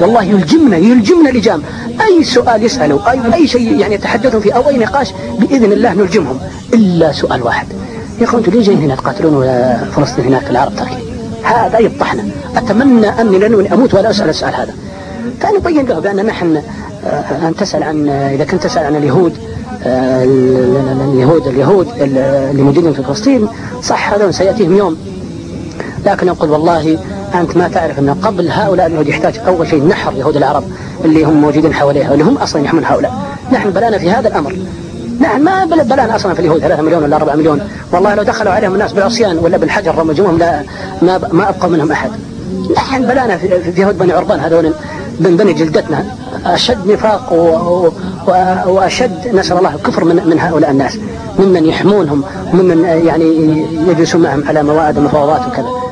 والله يلجمنا لجام. أي سؤال يسألوا أي شيء يعني يتحدثون فيه أو أي نقاش بإذن الله نلجمهم، إلا سؤال واحد: يا أخوان أنتم ليه جايين هنا تقاتلون ولا فلسطين هناك العرب تركي؟ هذا يفضحنا. أتمنى أني لن أموت ولا أسأل السؤال هذا. فنبين له بأن نحن أن تسأل عن، إذا كنت تسأل عن اليهود اللي موجودين في فلسطين صح، هذا سيأتيهم يوم، لكن أقول والله أنت ما تعرف أن قبل هؤلاء اليهود يحتاج أول شيء نحر يهود العرب اللي هم موجودين حواليها واللي هم أصلا يحمون هؤلاء. نحن بلانا في هذا الأمر، نحن ما بلانا أصلا في اليهود 3 مليون ولا 4 مليون، والله لو دخلوا عليهم الناس بالعصيان ولا بالحجر رمجوهم ما أبقى منهم أحد. نحن بلانا في يهود بني عربان هذول بني جلدتنا أشد نفاق وأشد نسأل الله الكفر من هؤلاء الناس، ممن يحمونهم وممن يعني يجلسون معهم على موائد ومفاوضات وكذا.